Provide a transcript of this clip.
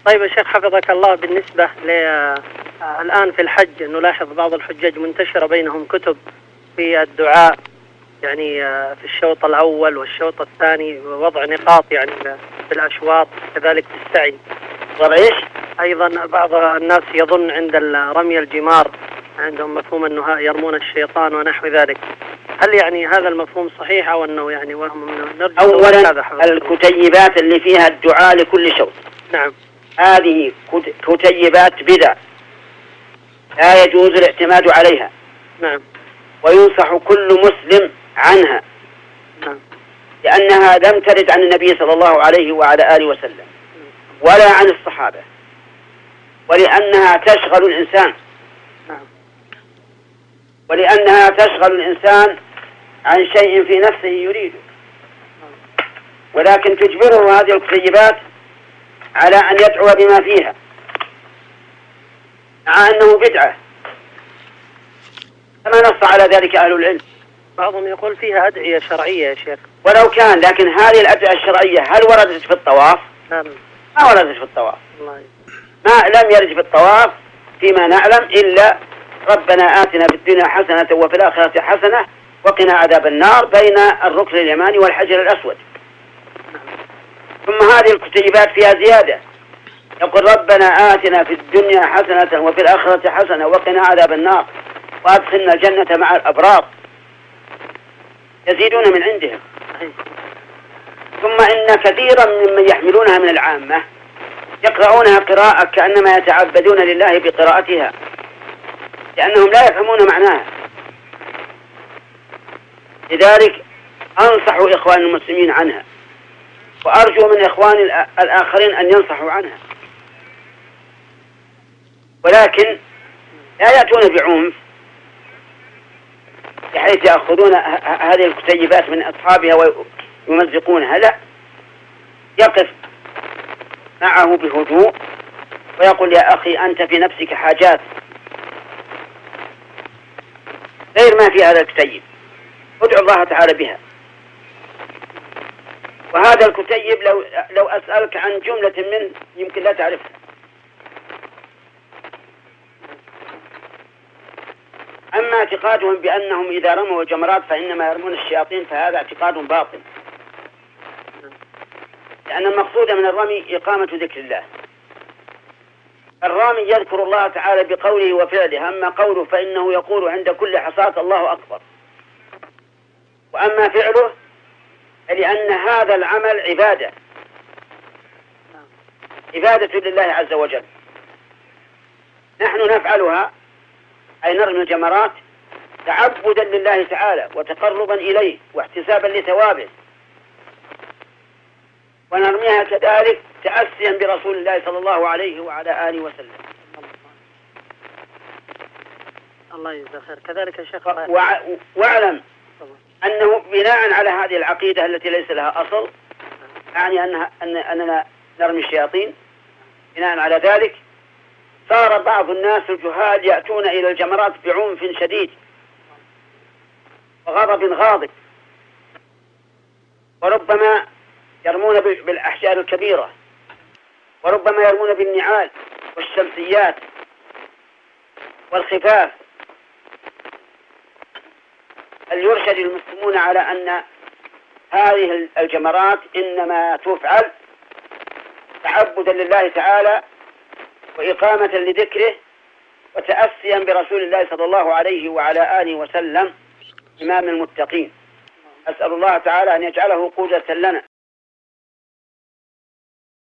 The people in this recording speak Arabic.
طيب يا شيخ حفظك الله، بالنسبة الآن في الحج نلاحظ بعض الحجاج منتشرة بينهم كتب في الدعاء، يعني في الشوط الأول والشوط الثاني وضع نقاط يعني في الأشواط، كذلك في السعي. وضع إيش؟ أيضا بعض الناس يظن عند رمي الجمار عندهم مفهوم أنه يرمون الشيطان ونحو ذلك. هل يعني هذا المفهوم صحيح أو أنه يعني وهم نرجو؟ أولا الكتيبات اللي فيها الدعاء لكل شوط، نعم، هذه كتيبات بدع لا يجوز الاعتماد عليها. نعم. وينصح كل مسلم عنها، نعم، لأنها لم ترد عن النبي صلى الله عليه وعلى آله وسلم ولا عن الصحابة، ولأنها تشغل الإنسان، ولأنها تشغل الإنسان عن شيء في نفسه يريده، ولكن تجبره هذه الكتيبات على أن يدعو بما فيها، مع أنه بدعة كما نص على ذلك أهل العلم. بعضهم يقول فيها أدعية شرعية يا شيخ. ولو كان، لكن هذه الأدعية الشرعية هل وردت في الطواف؟ نعم. ما وردت في الطواف. الله. ما لم يرد في الطواف فيما نعلم إلا ربنا آتنا في الدنيا حسنة وفي الآخرة حسنة وقنا عذاب النار بين الركن اليماني والحجر الأسود. ثم هذه الكتيبات فيها زيادة، يقول ربنا آتنا في الدنيا حسنة وفي الآخرة حسنة وقنا عذاب النار وأدخلنا الجنة مع الأبرار، يزيدون من عندهم. ثم إن كثيرا ممن يحملونها من العامة يقرؤونها قراءة كأنما يتعبدون لله بقراءتها، لأنهم لا يفهمون معناها. لذلك أنصح إخوان المسلمين عنها، وأرجو من إخوان الآخرين أن ينصحوا عنها، ولكن لا يأتون بعنف بحيث يأخذون هذه الكتيبات من أصحابها ويمزقونها. لا، يقف معه بهدوء ويقول يا أخي أنت في نفسك حاجات غير ما في هذا الكتيب، ادعو الله تعالى بها. وهذا الكتيب لو أسألك عن جملة منه يمكن لا تعرفها. أما اعتقادهم بأنهم إذا رموا الجمرات فإنما يرمون الشياطين فهذا اعتقاد باطل، لأن المقصود من الرمي إقامة ذكر الله. الرامي يذكر الله تعالى بقوله وفعله، أما قوله فإنه يقول عند كل حصاة الله أكبر. وأما فعله لأن هذا العمل عبادة لله عز وجل، نحن نفعلها أي نرمي الجمرات تعبدا لله تعالى وتقربا إليه واحتسابا لثوابه، ونرميها كذلك تأسيا برسول الله صلى الله عليه وعلى آله وسلم. الله يجزاه خير. كذلك يا شيخ واعلم أنه بناء على هذه العقيدة التي ليس لها أصل، يعني أننا نرمي الشياطين، بناء على ذلك صار بعض الناس الجهال يأتون إلى الجمرات بعنف شديد وغضب غاضب، وربما يرمون بالأحجار الكبيرة، وربما يرمون بالنعال والشمسيات والخفاف. يرشد المسلمون على أن هذه الجمرات إنما تفعل تعبدا لله تعالى وإقامة لذكره وتأسيا برسول الله صلى الله عليه وعلى آله وسلم إمام المتقين. أسأل الله تعالى أن يجعله قودة لنا.